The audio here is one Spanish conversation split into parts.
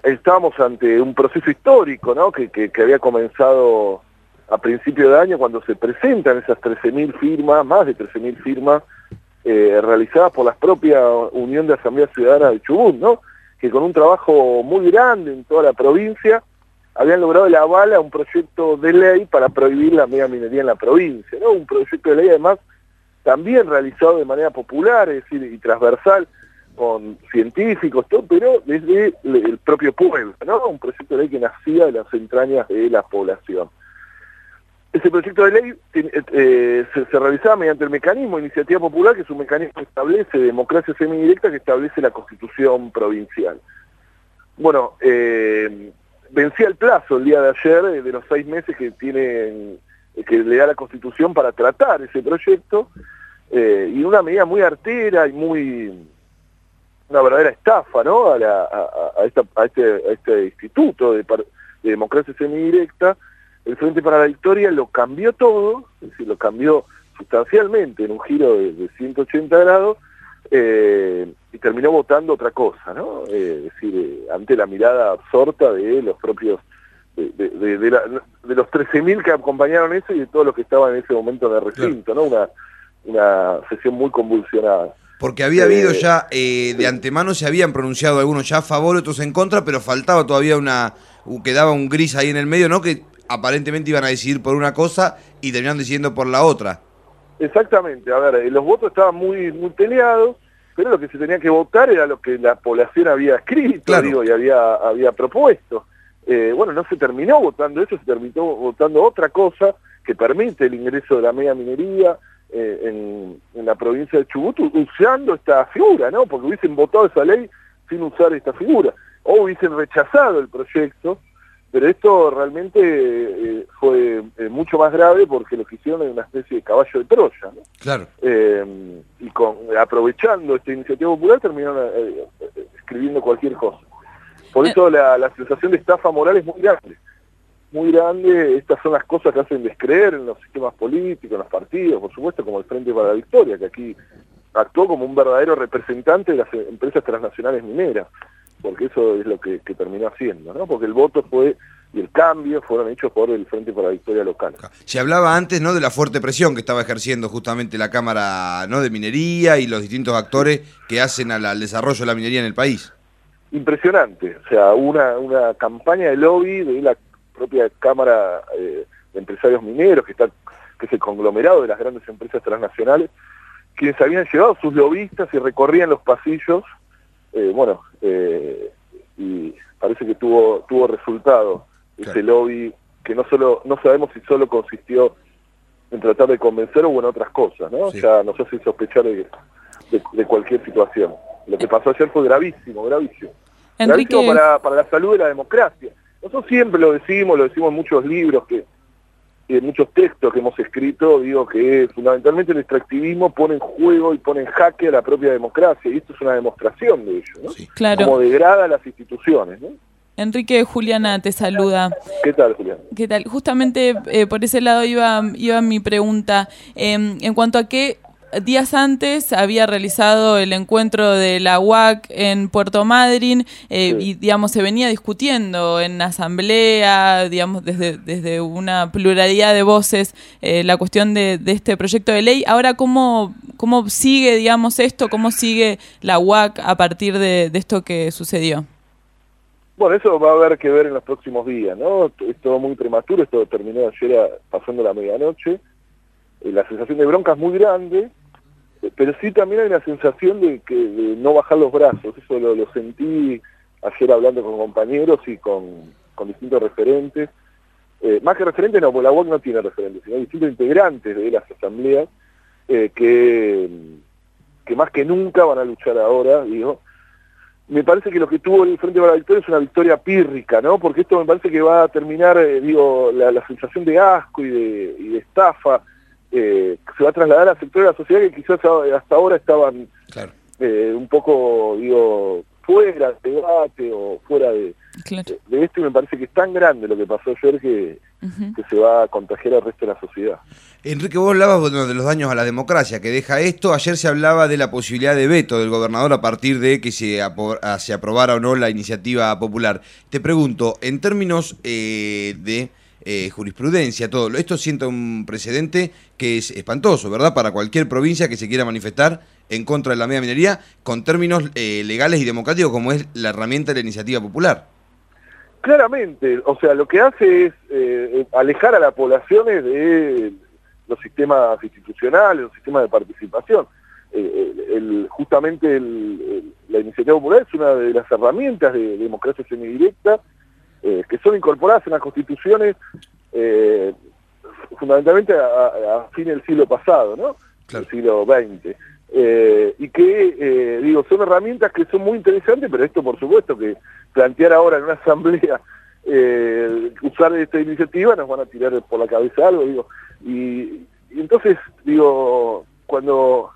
estábamos ante un proceso histórico, ¿no? que había comenzado a principio de año cuando se presentan esas 13.000 firmas, más de 13.000 firmas, realizadas por la propia Unión de Asamblea Ciudadana de Chubut, ¿no? Que con un trabajo muy grande en toda la provincia habían logrado el aval a un proyecto de ley para prohibir la megaminería en la provincia, ¿no? Un proyecto de ley además también realizado de manera popular, es decir, y transversal, con científicos, todo, pero desde el propio pueblo, ¿no? Un proyecto de ley que nacía de las entrañas de la población. Ese proyecto de ley se realizaba mediante el mecanismo de iniciativa popular, que es un mecanismo que establece democracia semidirecta, que establece la Constitución provincial. Bueno, vencía el plazo el día de ayer de los 6 meses que le da la Constitución para tratar ese proyecto, y una medida muy artera y una verdadera estafa, ¿no? a este instituto de democracia semidirecta. El Frente para la Victoria lo cambió todo, es decir, lo cambió sustancialmente en un giro de 180 grados, y terminó votando otra cosa, ¿no? Es decir, ante la mirada absorta de los propios, de los 13.000 que acompañaron eso y de todos los que estaban en ese momento en el recinto, ¿no? Una sesión muy convulsionada. Porque había habido ya, de antemano se habían pronunciado algunos ya a favor, otros en contra, pero faltaba todavía quedaba un gris ahí en el medio, ¿no? Que aparentemente iban a decidir por una cosa y terminaron decidiendo por la otra. Exactamente, a ver, los votos estaban muy peleados, pero lo que se tenía que votar era lo que la población había escrito, claro, y había propuesto. Bueno, no se terminó votando eso, se terminó votando otra cosa que permite el ingreso de la megaminería en la provincia de Chubut, usando esta figura, ¿no? Porque hubiesen votado esa ley sin usar esta figura, o hubiesen rechazado el proyecto, pero esto realmente fue mucho más grave porque lo que hicieron es una especie de caballo de Troya, ¿no? Claro. Y aprovechando esta iniciativa popular terminaron escribiendo cualquier cosa. Por eso la sensación de estafa moral es muy grande. Muy grande. Estas son las cosas que hacen descreer en los sistemas políticos, en los partidos, por supuesto, como el Frente para la Victoria, que aquí actuó como un verdadero representante de las empresas transnacionales mineras, porque eso es lo que terminó haciendo, ¿no? Porque el voto y el cambio fueron hechos por el Frente para la Victoria local. Se hablaba antes, ¿no?, de la fuerte presión que estaba ejerciendo justamente la Cámara, ¿no?, de Minería y los distintos actores que hacen al desarrollo de la minería en el país. Impresionante, o sea, una campaña de lobby de la propia Cámara de Empresarios Mineros, que es el conglomerado de las grandes empresas transnacionales, quienes habían llevado sus lobistas y recorrían los pasillos, y parece que tuvo resultado. Claro. Ese lobby que no sabemos si solo consistió en tratar de convencer o en otras cosas, ¿no? Sí. Ya nos hace sospechar de cualquier situación. Lo que pasó ayer fue gravísimo. Enrique... Gravísimo para la salud de la democracia. Nosotros siempre lo decimos en muchos libros y en muchos textos que hemos escrito, digo que fundamentalmente el extractivismo pone en juego y pone en jaque a la propia democracia, y esto es una demostración de ello, ¿no? Sí, claro. Como degrada las instituciones, ¿no? Enrique, Juliana te saluda. ¿Qué tal, Juliana? ¿Qué tal? Justamente por ese lado iba mi pregunta. En cuanto a qué días antes había realizado el encuentro de la UAC en Puerto Madryn, sí, y digamos se venía discutiendo en asamblea, digamos desde una pluralidad de voces, la cuestión de este proyecto de ley. Ahora, ¿cómo sigue, digamos, esto? ¿Cómo sigue la UAC a partir de esto que sucedió? Bueno, eso va a haber que ver en los próximos días, ¿no? Es todo muy prematuro, esto terminó ayer pasando la medianoche. La sensación de bronca es muy grande, pero sí también hay una sensación de no bajar los brazos. Eso lo sentí ayer hablando con compañeros y con distintos referentes. Más que referentes no, porque la UAC no tiene referentes, sino distintos integrantes de las asambleas que más que nunca van a luchar ahora, digo. Me parece que lo que tuvo el Frente para la Victoria es una victoria pírrica, ¿no? Porque esto me parece que va a terminar, la sensación de asco y de estafa, se va a trasladar a sectores de la sociedad que quizás hasta ahora estaban, claro, un poco, fuera de debate o fuera Claro. de esto, y me parece que es tan grande lo que pasó ayer que se va a contagiar al resto de la sociedad. Enrique, vos hablabas bueno, de los daños a la democracia que deja esto. Ayer se hablaba de la posibilidad de veto del gobernador a partir de que se aprobara o no la iniciativa popular. Te pregunto, en términos de jurisprudencia, todo esto sienta un precedente que es espantoso, ¿verdad? Para cualquier provincia que se quiera manifestar en contra de la mega minería, con términos legales y democráticos como es la herramienta de la iniciativa popular. Claramente, o sea, lo que hace es alejar a las poblaciones de los sistemas institucionales, los sistemas de participación. Justamente la iniciativa popular es una de las herramientas de democracia semidirecta que son incorporadas en las constituciones fundamentalmente a fin del siglo pasado, ¿no? Claro. Del siglo XX. Y que, son herramientas que son muy interesantes, pero esto por supuesto que plantear ahora en una asamblea usar esta iniciativa nos van a tirar por la cabeza algo, y entonces, cuando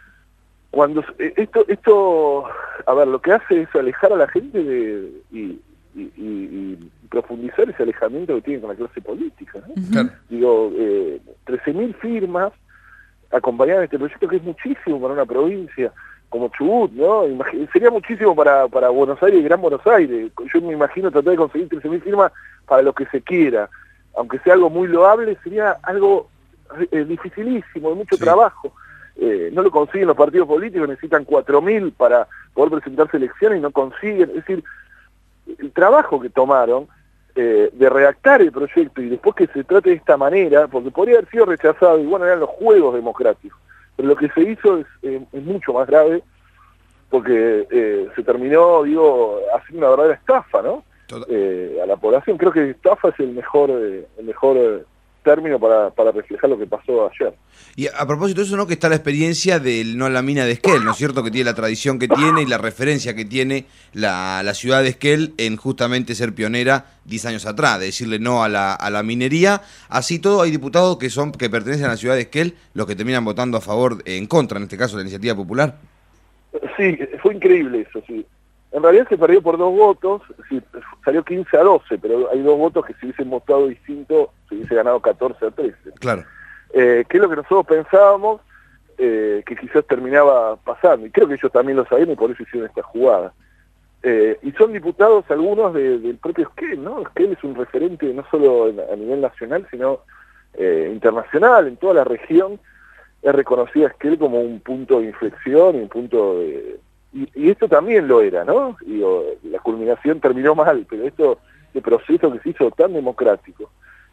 esto, a ver, lo que hace es alejar a la gente y profundizar ese alejamiento que tienen con la clase política, ¿no? Claro. 13.000 firmas acompañadas de este proyecto, que es muchísimo para una provincia como Chubut, ¿no? Sería muchísimo para Buenos Aires y Gran Buenos Aires. Yo me imagino tratar de conseguir 13.000 firmas para lo que se quiera, aunque sea algo muy loable, sería algo dificilísimo, de mucho trabajo. No lo consiguen los partidos políticos, necesitan 4.000 para poder presentarse a elecciones y no consiguen. Es decir, el trabajo que tomaron de redactar el proyecto y después que se trate de esta manera, porque podría haber sido rechazado, y bueno, eran los juegos democráticos, pero lo que se hizo es mucho más grave, porque se terminó, haciendo una verdadera estafa, ¿no? A la población. Creo que estafa es el mejor término para reflejar lo que pasó ayer. Y a propósito de eso, ¿no? Que está la experiencia del no a la mina de Esquel, ¿no es cierto? Que tiene la tradición que tiene y la referencia que tiene la ciudad de Esquel en justamente ser pionera 10 años atrás, de decirle no a la minería. Así todo, hay diputados que pertenecen a la ciudad de Esquel, los que terminan votando a favor, en contra, en este caso, de la iniciativa popular. Sí, fue increíble eso, sí. En realidad se perdió por 2 votos, sí, salió 15-12, pero hay 2 votos que si hubiesen votado distinto se hubiese ganado 14-13. Claro. Que es lo que nosotros pensábamos que quizás terminaba pasando, y creo que ellos también lo sabían y por eso hicieron esta jugada. Y son diputados algunos del propio Esquel, ¿no? Esquel es un referente no solo a nivel nacional, sino internacional, en toda la región. Es reconocida Esquel como un punto de inflexión y un punto de... Y esto también lo era, ¿no? La culminación terminó mal, pero este proceso que se hizo tan democrático,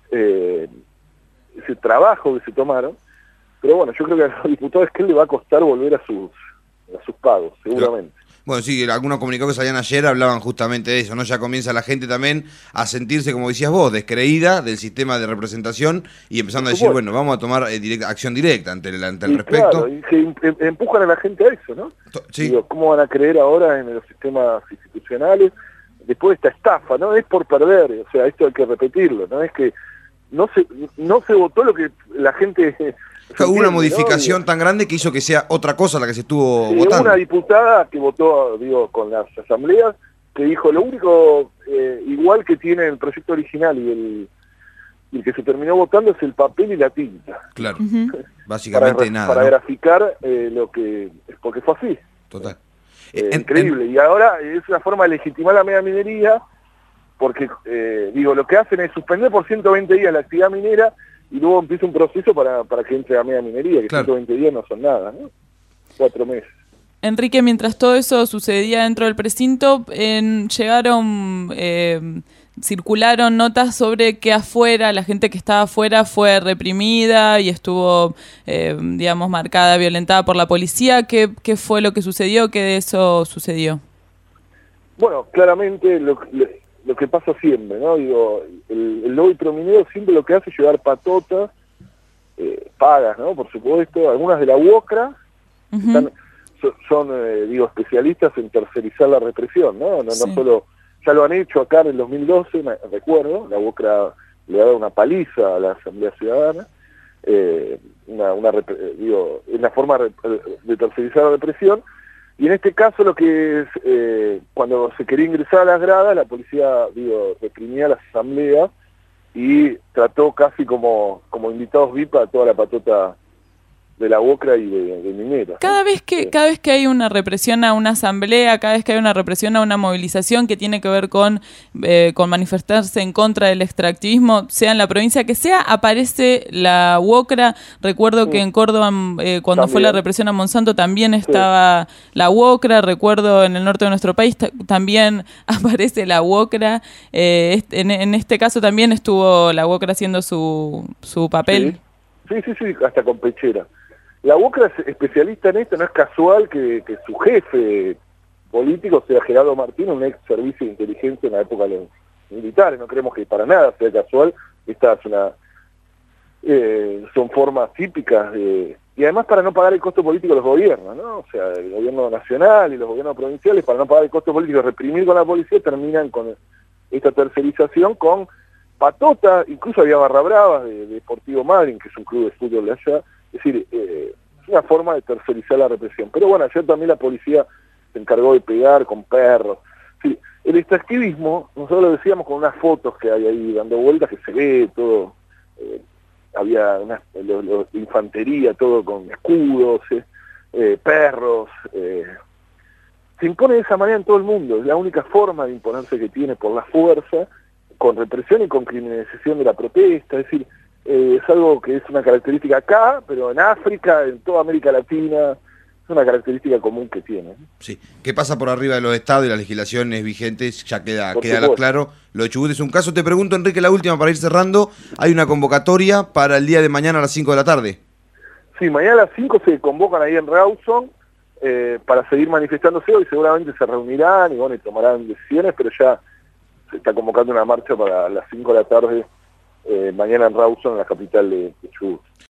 ese trabajo que se tomaron, pero bueno, yo creo que a los diputados que le va a costar volver a sus pagos, seguramente. Bueno, sí, algunos comunicados que salían ayer hablaban justamente de eso, ¿no? Ya comienza la gente también a sentirse, como decías vos, descreída del sistema de representación y empezando a decir, bueno, vamos a tomar acción directa ante el respecto. Claro, y se empujan a la gente a eso, ¿no? Sí. ¿Cómo van a creer ahora en los sistemas institucionales después de esta estafa? No es por perder, o sea, esto hay que repetirlo, no es que no se votó lo que la gente... Hubo una modificación tan grande que hizo que sea otra cosa la que se estuvo votando. Una diputada que votó, con las asambleas, que dijo, lo único igual que tiene el proyecto original y el que se terminó votando es el papel y la tinta. Claro, básicamente nada. Para graficar lo que... porque fue así. Total. Increíble. Y ahora es una forma de legitimar la mega minería, porque, lo que hacen es suspender por 120 días la actividad minera, y luego empieza un proceso para que entre a media minería, que claro. 120 días no son nada, ¿no? 4 meses. Enrique, mientras todo eso sucedía dentro del precinto, circularon notas sobre que afuera, la gente que estaba afuera fue reprimida y estuvo, marcada, violentada por la policía. ¿Qué fue lo que sucedió? ¿Qué de eso sucedió? Bueno, claramente lo que pasa siempre, ¿no? El lobby prominero siempre lo que hace es llevar patotas, pagas, ¿no? Por supuesto, algunas de la UOCRA, son especialistas en tercerizar la represión, ¿no? No solo, ya lo han hecho acá en el 2012, recuerdo, la UOCRA le ha dado una paliza a la Asamblea Ciudadana, es una forma de tercerizar la represión, Y en este caso lo que es, cuando se quería ingresar a las gradas, la policía, reprimía la asamblea y trató casi como invitados VIP a toda la patota de la UOCRA y de Mineros. Cada vez que hay una represión a una asamblea, cada vez que hay una represión a una movilización que tiene que ver con manifestarse en contra del extractivismo, sea en la provincia que sea, aparece la UOCRA. Recuerdo que en Córdoba, cuando también fue la represión a Monsanto, también estaba la UOCRA. Recuerdo en el norte de nuestro país también aparece la UOCRA. En este caso también estuvo la UOCRA haciendo su papel. Sí, hasta con pechera. La UOCRA es especialista en esto, no es casual que su jefe político sea Gerardo Martínez, un ex servicio de inteligencia en la época de los militares. No creemos que para nada sea casual. Esta es son formas típicas y además para no pagar el costo político de los gobiernos, ¿no? O sea, el gobierno nacional y los gobiernos provinciales, para no pagar el costo político, reprimir con la policía, terminan con esta tercerización con patota. Incluso había barra bravas de Deportivo Madryn, que es un club de fútbol de allá. Es decir, es una forma de tercerizar la represión. Pero bueno, ayer también la policía se encargó de pegar con perros. Sí, el extractivismo, nosotros lo decíamos con unas fotos que hay ahí dando vueltas, que se ve todo, había de infantería, todo con escudos, perros, se impone de esa manera en todo el mundo. Es la única forma de imponerse que tiene, por la fuerza, con represión y con criminalización de la protesta. Es decir, es algo que es una característica acá, pero en África, en toda América Latina, es una característica común que tiene. Sí, ¿qué pasa por arriba de los estados y las legislaciones vigentes? Ya queda claro. Lo de Chubut es un caso. Te pregunto, Enrique, la última para ir cerrando. Hay una convocatoria para el día de mañana a las 5 de la tarde. Sí, mañana a las 5 se convocan ahí en Rawson para seguir manifestándose. Hoy seguramente se reunirán y tomarán decisiones, pero ya se está convocando una marcha para las 5 de la tarde mañana en Rawson, en la capital de Chubut.